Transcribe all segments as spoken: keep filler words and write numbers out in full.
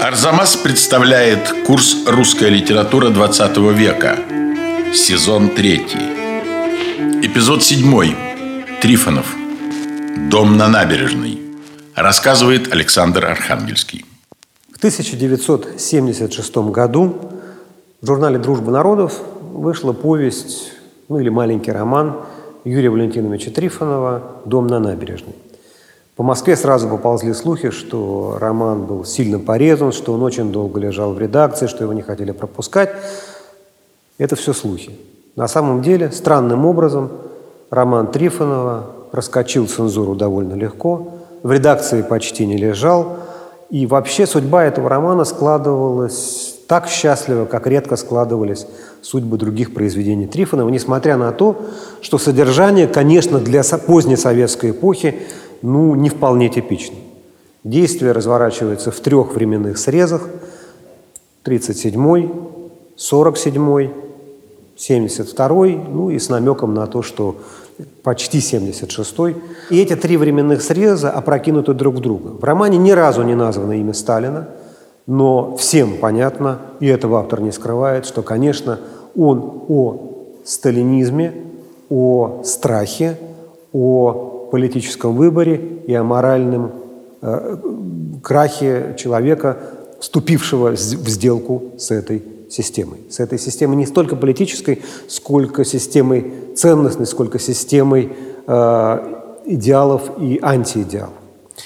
Арзамас представляет курс «Русская литература двадцатого века». Сезон третий. Эпизод седьмой. Трифонов. Дом на набережной. Рассказывает Александр Архангельский. В тысяча девятьсот семьдесят шестом году в журнале «Дружба народов» вышла повесть, ну или маленький роман Юрия Валентиновича Трифонова «Дом на набережной». По Москве сразу поползли слухи, что роман был сильно порезан, что он очень долго лежал в редакции, что его не хотели пропускать. Это все слухи. На самом деле, странным образом, роман Трифонова проскочил цензуру довольно легко, в редакции почти не лежал, и вообще судьба этого романа складывалась так счастливо, как редко складывались судьбы других произведений Трифонова, несмотря на то, что содержание, конечно, для поздней советской эпохи ну, не вполне типично. Действие разворачивается в трех временных срезах: тридцать седьмой, сорок седьмой, семьдесят второй, ну и с намеком на то, что почти семьдесят шестой. И эти три временных среза опрокинуты друг в друга. В романе ни разу не названо имя Сталина, но всем понятно, и этого автор не скрывает, что, конечно, он о сталинизме, о страхе, о политическом выборе и о моральном э, крахе человека, вступившего в сделку с этой системой. С этой системой не столько политической, сколько системой ценностной, сколько системой э, идеалов и антиидеалов.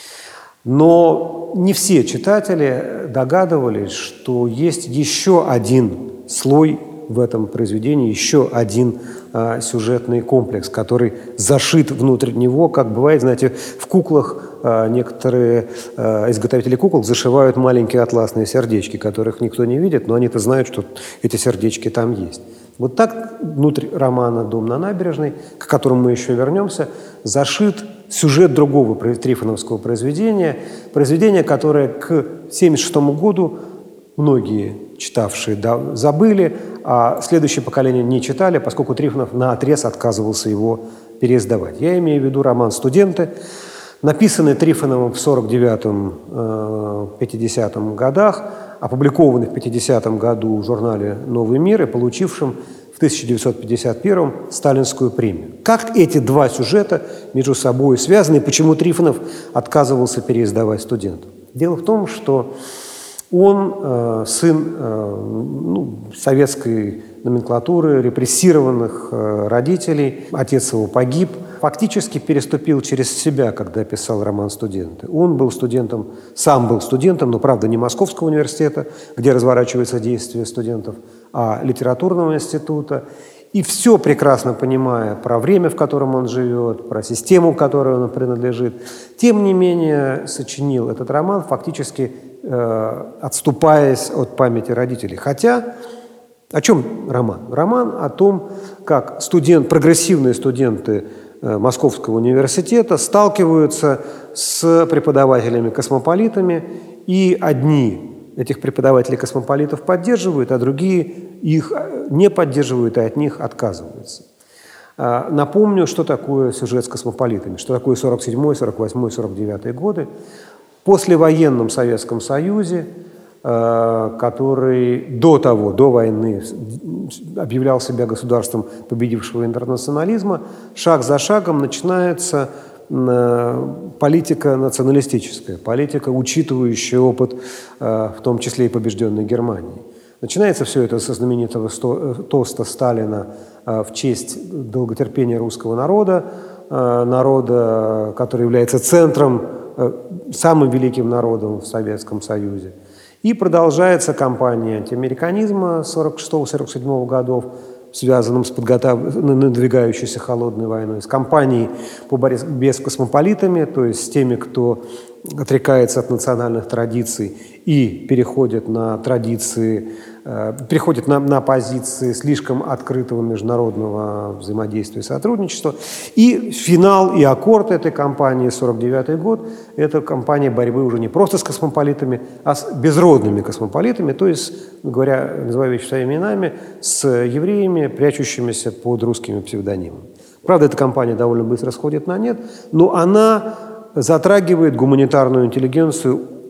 Но не все читатели догадывались, что есть еще один слой в этом произведении, еще один э, сюжетный комплекс, который зашит внутрь него, как бывает, знаете, в куклах э, некоторые э, изготовители кукол зашивают маленькие атласные сердечки, которых никто не видит, но они-то знают, что эти сердечки там есть. Вот так внутрь романа «Дом на набережной», к которому мы еще вернемся, зашит сюжет другого трифоновского произведения, произведения, которое к семьдесят шестому году многие читавшие да, забыли, а следующее поколение не читали, поскольку Трифонов наотрез отказывался его переиздавать. Я имею в виду роман «Студенты», написанный Трифоновым в сорок девятом — пятидесятом годах, опубликованный в пятидесятом году в журнале «Новый мир» и получившим в тысяча девятьсот пятьдесят первом сталинскую премию. Как эти два сюжета между собой связаны и почему Трифонов отказывался переиздавать «Студентов»? Дело в том, что он э, сын э, ну, советской номенклатуры, репрессированных э, родителей. Отец его погиб. Фактически переступил через себя, когда писал роман «Студенты». Он был студентом, сам был студентом, но, правда, не Московского университета, где разворачивается действие студентов, а литературного института. И все прекрасно понимая про время, в котором он живет, про систему, которой он принадлежит, тем не менее сочинил этот роман, фактически э, отступаясь от памяти родителей. Хотя, о чем роман? Роман о том, как студент, прогрессивные студенты э, Московского университета сталкиваются с преподавателями-космополитами, и одни этих преподавателей-космополитов поддерживают, а другие их не поддерживают и от них отказываются. Напомню, что такое сюжет с космополитами, что такое сорок седьмой, сорок восьмой, сорок девятый годы. В послевоенном Советском Союзе, который до того, до войны объявлял себя государством победившего интернационализма, шаг за шагом начинается политика националистическая, политика, учитывающая опыт, в том числе и побежденной Германии. Начинается все это со знаменитого тоста Сталина в честь долготерпения русского народа, народа, который является центром, самым великим народом в Советском Союзе. И продолжается кампания антиамериканизма сорок шестого — сорок седьмого годов, связанным с подготов... надвигающейся холодной войной, с кампанией по борьбе с космополитами, то есть с теми, кто отрекается от национальных традиций и переходит на традиции, э, переходит на, на позиции слишком открытого международного взаимодействия и сотрудничества. И финал и аккорд этой кампании, сорок девятый год, это кампания борьбы уже не просто с космополитами, а с безродными космополитами, то есть, говоря, называя вещи своими именами, с евреями, прячущимися под русскими псевдонимами. Правда, эта кампания довольно быстро сходит на нет, но она затрагивает гуманитарную интеллигенцию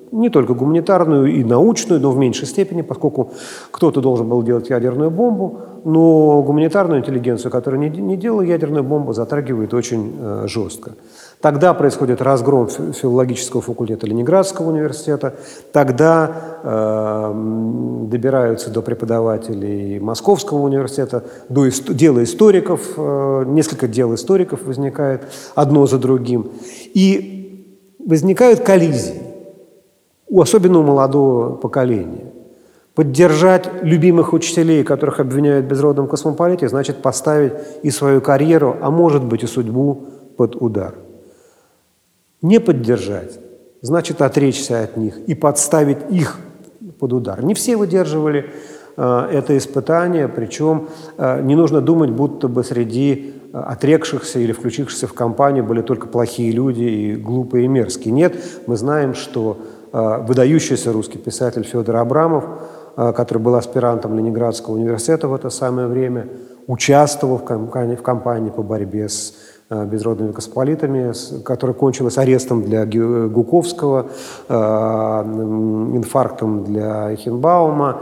не только гуманитарную и научную, но в меньшей степени, поскольку кто-то должен был делать ядерную бомбу, но гуманитарную интеллигенцию, которая не, не делала ядерную бомбу, затрагивает очень э, жестко. Тогда происходит разгром филологического факультета Ленинградского университета, тогда э, добираются до преподавателей Московского университета, до ист- дела историков, э, несколько дел историков возникает одно за другим. И возникают коллизии, особенно у молодого поколения. Поддержать любимых учителей, которых обвиняют в безродном космополите, значит поставить и свою карьеру, а может быть и судьбу под удар. Не поддержать значит отречься от них и подставить их под удар. Не все выдерживали э, это испытание, причем э, не нужно думать, будто бы среди отрекшихся или включившихся в кампанию были только плохие люди и глупые и мерзкие. Нет, мы знаем, что э, выдающийся русский писатель Федор Абрамов, э, который был аспирантом Ленинградского университета в это самое время, участвовал в кампании, в кампании по борьбе с безродными космополитами, которая кончилась арестом для Гуковского, инфарктом для Эйхенбаума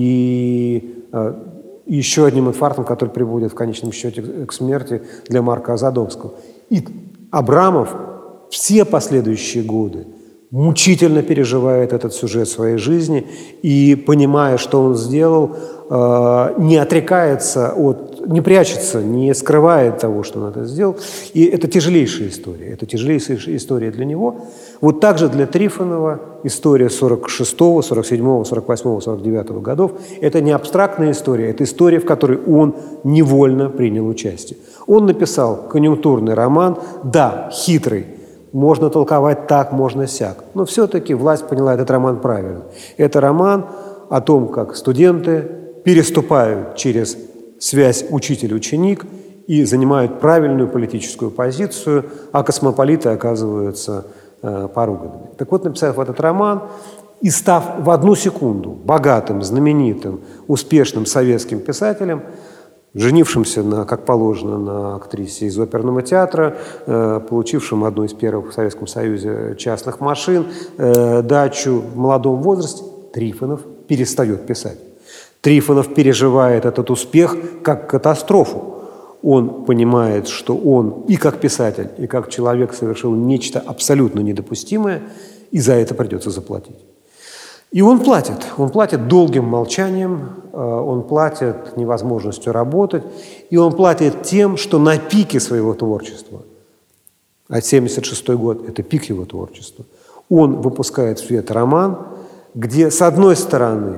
и еще одним инфарктом, который приводит в конечном счете к смерти для Марка Задонского. И Абрамов все последующие годы мучительно переживает этот сюжет своей жизни и, понимая, что он сделал, не отрекается от, не прячется, не скрывает того, что он это сделал. И это тяжелейшая история. Это тяжелейшая история для него. Вот также для Трифонова история сорок шестого, сорок седьмого, сорок восьмого, сорок девятого годов – это не абстрактная история, это история, в которой он невольно принял участие. Он написал конъюнктурный роман, да, хитрый, можно толковать так, можно сяк, но все-таки власть поняла этот роман правильно. Это роман о том, как студенты переступают через связь учитель-ученик и занимают правильную политическую позицию, а космополиты оказываются э, поруганными. Так вот, написав этот роман и став в одну секунду богатым, знаменитым, успешным советским писателем, женившимся, на, как положено, на актрисе из оперного театра, э, получившим одну из первых в Советском Союзе частных машин, э, дачу в молодом возрасте, Трифонов перестает писать. Трифонов переживает этот успех как катастрофу. Он понимает, что он и как писатель, и как человек совершил нечто абсолютно недопустимое, и за это придется заплатить. И он платит. Он платит долгим молчанием, он платит невозможностью работать, и он платит тем, что на пике своего творчества, а семьдесят шестой год – это пик его творчества, он выпускает в свет роман, где, с одной стороны,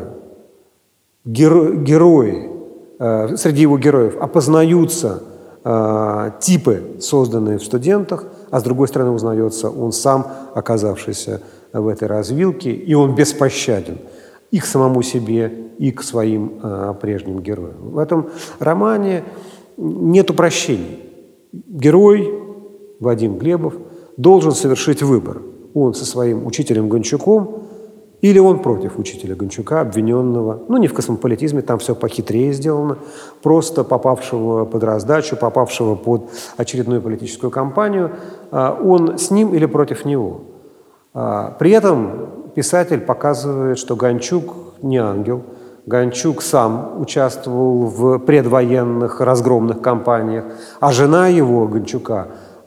геро- герои, э, среди его героев опознаются э, типы, созданные в студентах, а с другой стороны узнается он сам, оказавшийся в этой развилке, и он беспощаден и к самому себе, и к своим э, прежним героям. В этом романе нет прощений. Герой Вадим Глебов должен совершить выбор. Он со своим учителем Гончуком или он против учителя Гончука, обвиненного, ну не в космополитизме, там все похитрее сделано, просто попавшего под раздачу, попавшего под очередную политическую кампанию, он с ним или против него. При этом писатель показывает, что Гончук не ангел, Гончук сам участвовал в предвоенных разгромных кампаниях, а жена его, Гончука,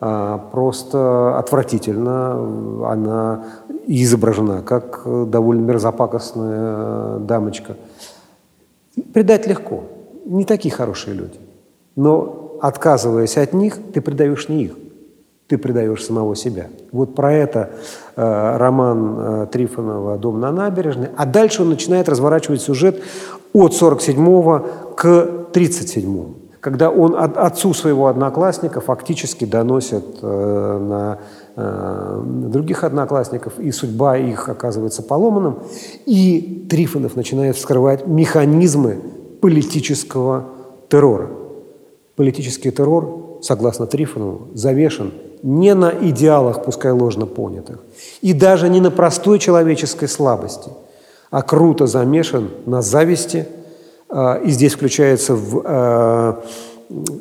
просто отвратительно, она изображена как довольно мерзопакостная дамочка. Предать легко, не такие хорошие люди, но отказываясь от них, ты предаешь не их, ты предаешь самого себя. Вот про это э, роман э, Трифонова «Дом на набережной», а дальше он начинает разворачивать сюжет от сорок седьмого к тридцать седьмому. Когда он от, отцу своего одноклассника фактически доносит э, на э, других одноклассников, и судьба их оказывается поломанным, и Трифонов начинает вскрывать механизмы политического террора. Политический террор, согласно Трифонову, завешен не на идеалах, пускай ложно понятых, и даже не на простой человеческой слабости, а круто замешан на зависти. И здесь включается в э,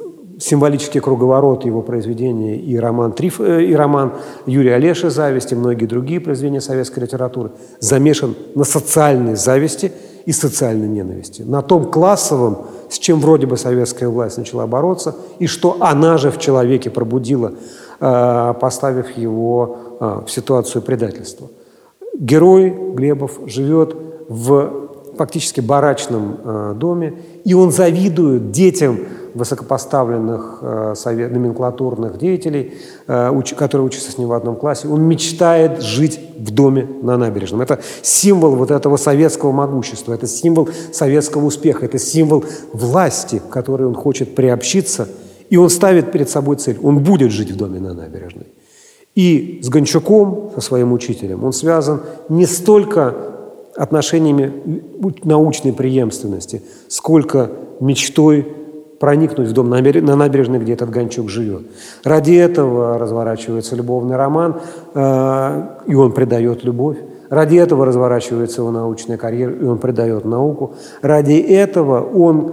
символический круговорот его произведения и роман, Триф... и роман Юрия Олеши «Зависть» и многие другие произведения советской литературы замешан на социальной зависти и социальной ненависти, на том классовом, с чем вроде бы советская власть начала бороться, и что она же в человеке пробудила, поставив его в ситуацию предательства. Герой Глебов живет в фактически барачном доме, и он завидует детям высокопоставленных э, совет, номенклатурных деятелей, э, уч, которые учатся с ним в одном классе. Он мечтает жить в доме на набережном. Это символ вот этого советского могущества, это символ советского успеха, это символ власти, к которой он хочет приобщиться, и он ставит перед собой цель. Он будет жить в доме на набережной. И с Гончуком, со своим учителем, он связан не столько отношениями научной преемственности, сколько мечтой проникнуть в дом на набережной, где этот Гончук живет. Ради этого разворачивается любовный роман, э, и он предает любовь. Ради этого разворачивается его научная карьера, и он предает науку. Ради этого он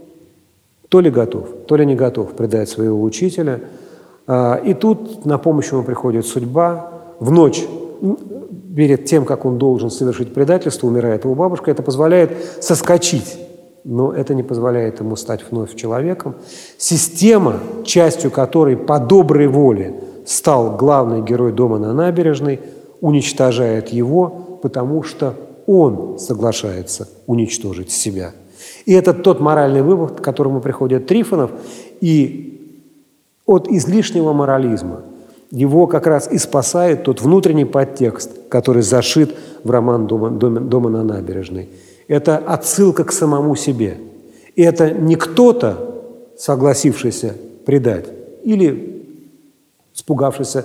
то ли готов, то ли не готов предать своего учителя. Э, и тут на помощь ему приходит судьба. В ночь, перед тем, как он должен совершить предательство, умирает его бабушка. Это позволяет соскочить, но это не позволяет ему стать вновь человеком. Система, частью которой по доброй воле стал главный герой дома на набережной, уничтожает его, потому что он соглашается уничтожить себя. И это тот моральный вывод, к которому приходит Трифонов, и от излишнего морализма его как раз и спасает тот внутренний подтекст, который зашит в роман «Дома, дома, дома на набережной». Это отсылка к самому себе. И это не кто-то, согласившийся предать, или испугавшийся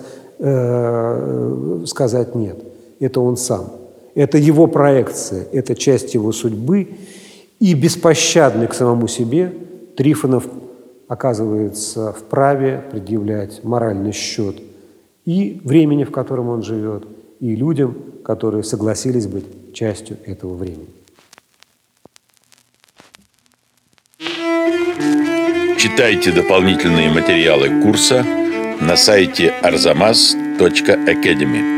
э, сказать «нет». Это он сам. Это его проекция, это часть его судьбы. И беспощадный к самому себе Трифонов оказывается вправе предъявлять моральный счет и времени, в котором он живет, и людям, которые согласились быть частью этого времени. Читайте дополнительные материалы курса на сайте арзамас точка академи.